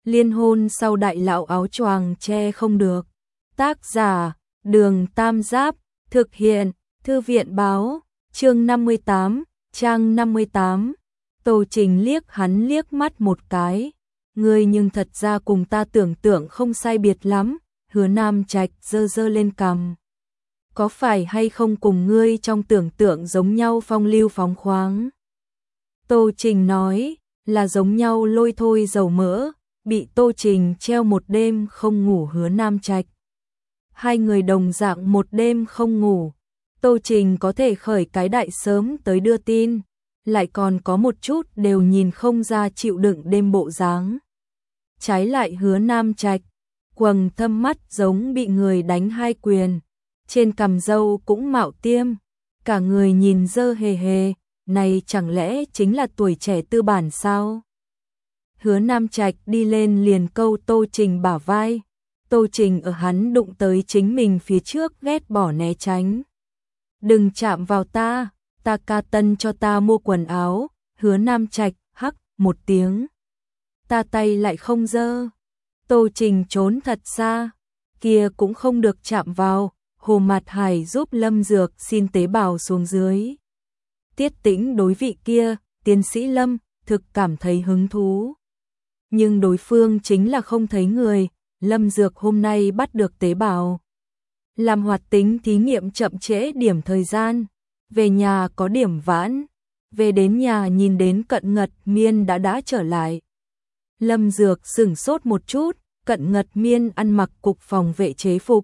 Liên hôn sau đại lão áo choàng che không được. Tác giả, Đường Tam Giáp, thực hiện, Thư viện báo, chương 58, trang 58. Tô Trình liếc hắn liếc mắt một cái. Ngươi nhưng thật ra cùng ta tưởng tượng không sai biệt lắm, Hứa Nam Trạch giơ giơ lên cằm. Có phải hay không cùng ngươi trong tưởng tượng giống nhau phong lưu phóng khoáng? Tô Trình nói, là giống nhau lôi thôi dầu mỡ, bị Tô Trình treo một đêm không ngủ Hứa Nam Trạch. Hai người đồng dạng một đêm không ngủ, Tô Trình có thể khởi cái đại sớm tới đưa tin, lại còn có một chút đều nhìn không ra chịu đựng đêm bộ dáng. Trái lại Hứa Nam Trạch, quầng thâm mắt giống bị người đánh hai quyền, trên cằm râu cũng mạo tiêm, cả người nhìn dơ hề hề, này chẳng lẽ chính là tuổi trẻ tư bản sao? Hứa Nam Trạch đi lên liền câu Tô Trình bả vai, Tô Trình ở hắn đụng tới chính mình phía trước ghét bỏ né tránh. Đừng chạm vào ta, ta ca tân cho ta mua quần áo, Hứa Nam Trạch hắc một tiếng. Ta tay lại không dơ. Tô Trình trốn thật xa, kia cũng không được chạm vào, Hồ Mạt Hải giúp Lâm Dược xin tế bào xuống dưới. Tiết Tĩnh đối vị kia, tiến sĩ Lâm, thực cảm thấy hứng thú. Nhưng đối phương chính là không thấy người, Lâm Dược hôm nay bắt được tế bào. Làm hoạt tính thí nghiệm chậm trễ điểm thời gian, về nhà có điểm vãn, về đến nhà nhìn đến Cận Ngật Miên đã trở lại. Lâm Dược sửng sốt một chút, Cận Ngật Miên ăn mặc cục phòng vệ chế phục.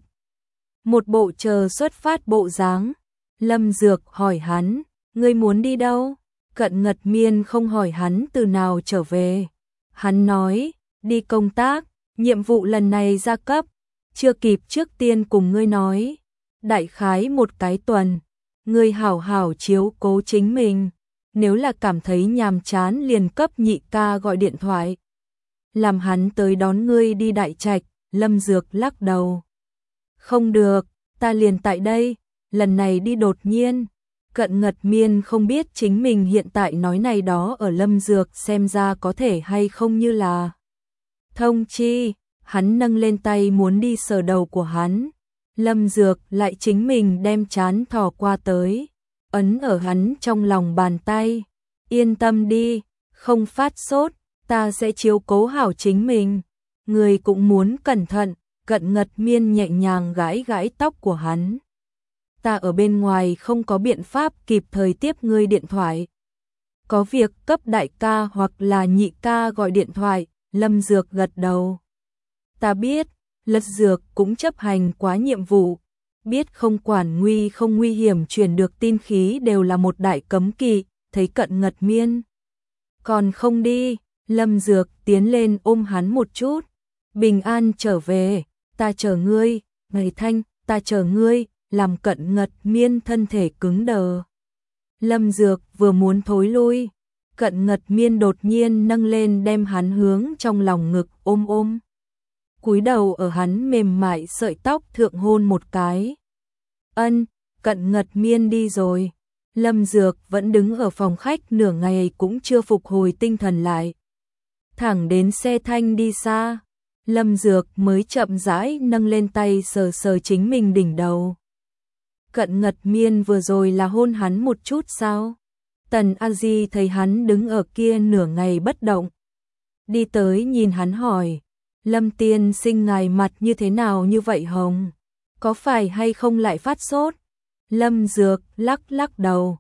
Một bộ chờ xuất phát bộ dáng. Lâm Dược hỏi hắn, ngươi muốn đi đâu? Cận Ngật Miên không hỏi hắn từ nào trở về. Hắn nói, đi công tác, nhiệm vụ lần này ra cấp, chưa kịp trước tiên cùng ngươi nói. Đại khái một cái tuần, ngươi hảo hảo chiếu cố chính mình. Nếu là cảm thấy nhàm chán liền cấp nhị ca gọi điện thoại. Làm hắn tới đón ngươi đi Đại Trạch, Lâm Dược lắc đầu. Không được, ta liền tại đây, lần này đi đột nhiên. Cận Ngật Miên không biết chính mình hiện tại nói này đó ở Lâm Dược xem ra có thể hay không như là thông chi, hắn nâng lên tay muốn đi sờ đầu của hắn. Lâm Dược lại chính mình đem trán thò qua tới, ấn ở hắn trong lòng bàn tay. Yên tâm đi, không phát sốt, ta sẽ chiếu cố hảo chính mình. Người cũng muốn cẩn thận, Cận Ngật Miên nhẹ nhàng gãi gãi tóc của hắn. Ta ở bên ngoài không có biện pháp kịp thời tiếp ngươi điện thoại. Có việc cấp đại ca hoặc là nhị ca gọi điện thoại, Lâm Dược gật đầu. Ta biết, Lật Dược cũng chấp hành quá nhiệm vụ, biết không quản nguy không nguy hiểm truyền được tin khí đều là một đại cấm kỵ, thấy Cận Ngật Miên còn không đi, Lâm Dược tiến lên ôm hắn một chút. Bình an trở về, ta chờ ngươi, Ngày Thanh, ta chờ ngươi, làm Cận Ngật Miên thân thể cứng đờ. Lâm Dược vừa muốn thối lui, Cận Ngật Miên đột nhiên nâng lên đem hắn hướng trong lòng ngực ôm ôm. Cúi đầu ở hắn mềm mại sợi tóc thượng hôn một cái. Ân, Cận Ngật Miên đi rồi. Lâm Dược vẫn đứng ở phòng khách nửa ngày cũng chưa phục hồi tinh thần lại. Thẳng đến xe thanh đi xa, Lâm Dược mới chậm rãi nâng lên tay sờ sờ chính mình đỉnh đầu. Cận Ngật Miên vừa rồi là hôn hắn một chút sao? Tần A Di thấy hắn đứng ở kia nửa ngày bất động, đi tới nhìn hắn hỏi, Lâm tiên sinh ngài mặt như thế nào như vậy hồng? Có phải hay không lại phát sốt? Lâm Dược lắc lắc đầu,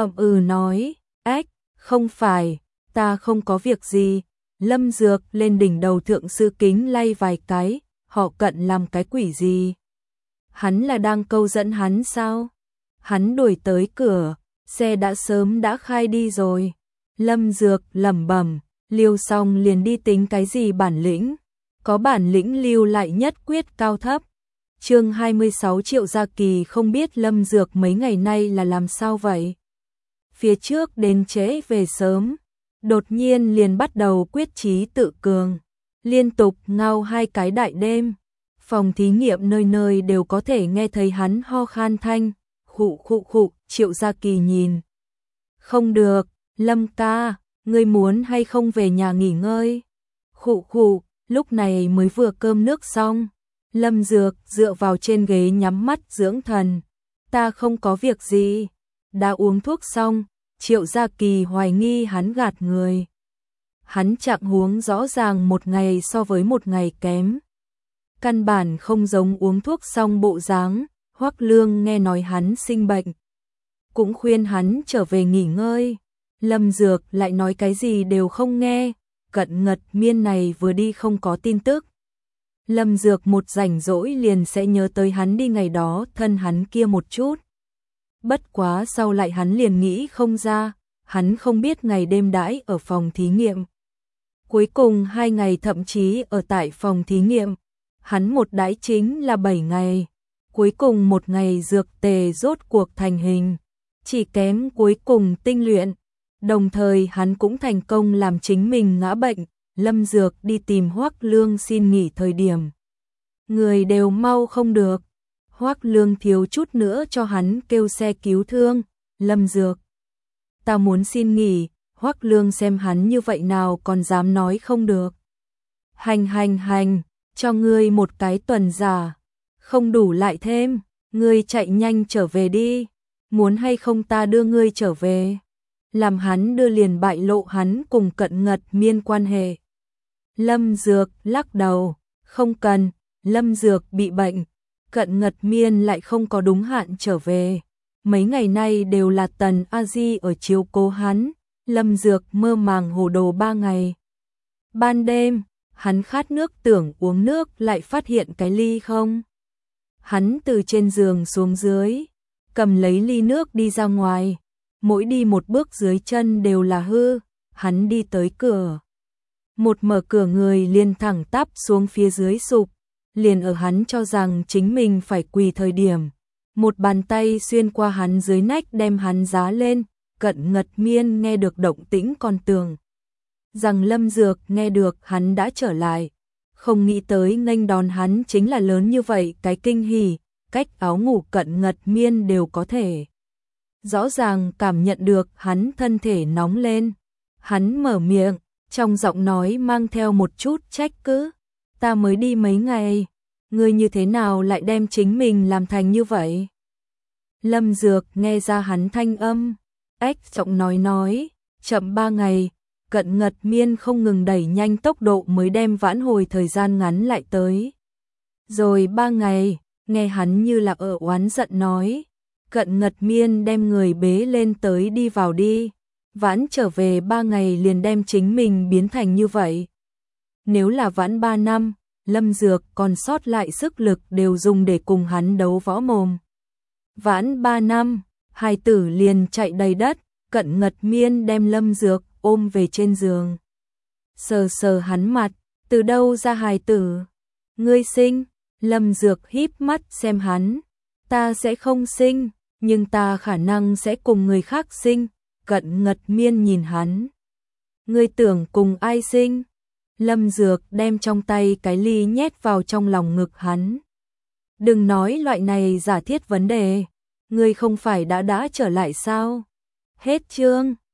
nói, ách, không phải, ta không có việc gì. Lâm Dược lên đỉnh đầu thượng sư kính lay vài cái, họ Cận làm cái quỷ gì? Hắn là đang câu dẫn hắn sao? Hắn đuổi tới cửa, xe đã sớm đã khai đi rồi. Lâm Dược lẩm bẩm, liêu xong liền đi tính cái gì bản lĩnh? Có bản lĩnh lưu lại nhất quyết cao thấp. Chương 26 Triệu Gia Kỳ không biết Lâm Dược mấy ngày nay là làm sao vậy? Phía trước đến trễ về sớm, đột nhiên liền bắt đầu quyết chí tự cường, liên tục ngao hai cái đại đêm. Phòng thí nghiệm nơi nơi đều có thể nghe thấy hắn ho khan thanh, khụ khụ khụ. Triệu Gia Kỳ nhìn. Không được, Lâm ca, ngươi muốn hay không về nhà nghỉ ngơi? Khụ khụ, lúc này mới vừa cơm nước xong. Lâm Dược dựa vào trên ghế nhắm mắt dưỡng thần. Ta không có việc gì. Đã uống thuốc xong, Triệu Gia Kỳ hoài nghi hắn gạt người. Hắn trạng huống rõ ràng một ngày so với một ngày kém. Căn bản không giống uống thuốc xong bộ dáng. Hoắc Lương nghe nói hắn sinh bệnh, cũng khuyên hắn trở về nghỉ ngơi. Lâm Dược lại nói cái gì đều không nghe. Cận Ngật Miên này vừa đi không có tin tức. Lâm Dược một rảnh rỗi liền sẽ nhớ tới hắn đi ngày đó thân hắn kia một chút. Bất quá sau lại hắn liền nghĩ không ra, hắn không biết ngày đêm đãi ở phòng thí nghiệm. Cuối cùng 2 ngày thậm chí ở tại phòng thí nghiệm, hắn một đãi chính là 7 ngày. Cuối cùng một ngày dược tề rốt cuộc thành hình, chỉ kém cuối cùng tinh luyện. Đồng thời hắn cũng thành công làm chính mình ngã bệnh. Lâm Dược đi tìm Hoắc Lương xin nghỉ thời điểm, người đều mau không được. Hoắc Lương thiếu chút nữa cho hắn kêu xe cứu thương. Lâm Dược, ta muốn xin nghỉ. Hoắc Lương xem hắn như vậy nào còn dám nói không được. Hành, cho ngươi một cái tuần giả, không đủ lại thêm, ngươi chạy nhanh trở về đi. Muốn hay không ta đưa ngươi trở về? Làm hắn đưa liền bại lộ hắn cùng Cận Ngật Miên quan hệ. Lâm Dược lắc đầu, không cần. Lâm Dược bị bệnh, Cận Ngật Miên lại không có đúng hạn trở về. Mấy ngày nay đều là Tần A Di ở chiếu cố hắn. Lâm Dược mơ màng hồ đồ 3 ngày. Ban đêm, hắn khát nước tưởng uống nước lại phát hiện cái ly không. Hắn từ trên giường xuống dưới, cầm lấy ly nước đi ra ngoài. Mỗi đi một bước dưới chân đều là hư. Hắn đi tới cửa. Một mở cửa người liền thẳng tắp xuống phía dưới sụp. Liền ở hắn cho rằng chính mình phải quỳ thời điểm, một bàn tay xuyên qua hắn dưới nách đem hắn giá lên. Cận Ngật Miên nghe được động tĩnh còn tưởng rằng Lâm Dược nghe được hắn đã trở lại, không nghĩ tới nghênh đón hắn chính là lớn như vậy cái kinh hỉ. Cách áo ngủ Cận Ngật Miên đều có thể rõ ràng cảm nhận được hắn thân thể nóng lên. Hắn mở miệng, trong giọng nói mang theo một chút trách cứ. Ta mới đi mấy ngày, ngươi như thế nào lại đem chính mình làm thành như vậy? Lâm Dược nghe ra hắn thanh âm, ếch giọng nói, chậm 3 ngày. Cận Ngật Miên không ngừng đẩy nhanh tốc độ mới đem vãn hồi thời gian ngắn lại tới. Rồi 3 ngày, nghe hắn như là ở oán giận nói. Cận Ngật Miên đem người bế lên tới đi vào đi. Vãn trở về 3 ngày liền đem chính mình biến thành như vậy. Nếu là vãn 3 năm, Lâm Dược còn sót lại sức lực đều dùng để cùng hắn đấu võ mồm. Vãn 3 năm, hài tử liền chạy đầy đất. Cận Ngật Miên đem Lâm Dược ôm về trên giường. Sờ sờ hắn mặt, từ đâu ra hài tử? Ngươi sinh? Lâm Dược híp mắt xem hắn. Ta sẽ không sinh, nhưng ta khả năng sẽ cùng người khác sinh. Cận Ngật Miên nhìn hắn. Ngươi tưởng cùng ai sinh? Lâm Dược đem trong tay cái ly nhét vào trong lòng ngực hắn. Đừng nói loại này giả thiết vấn đề. Ngươi không phải đã trở lại sao? Hết chương.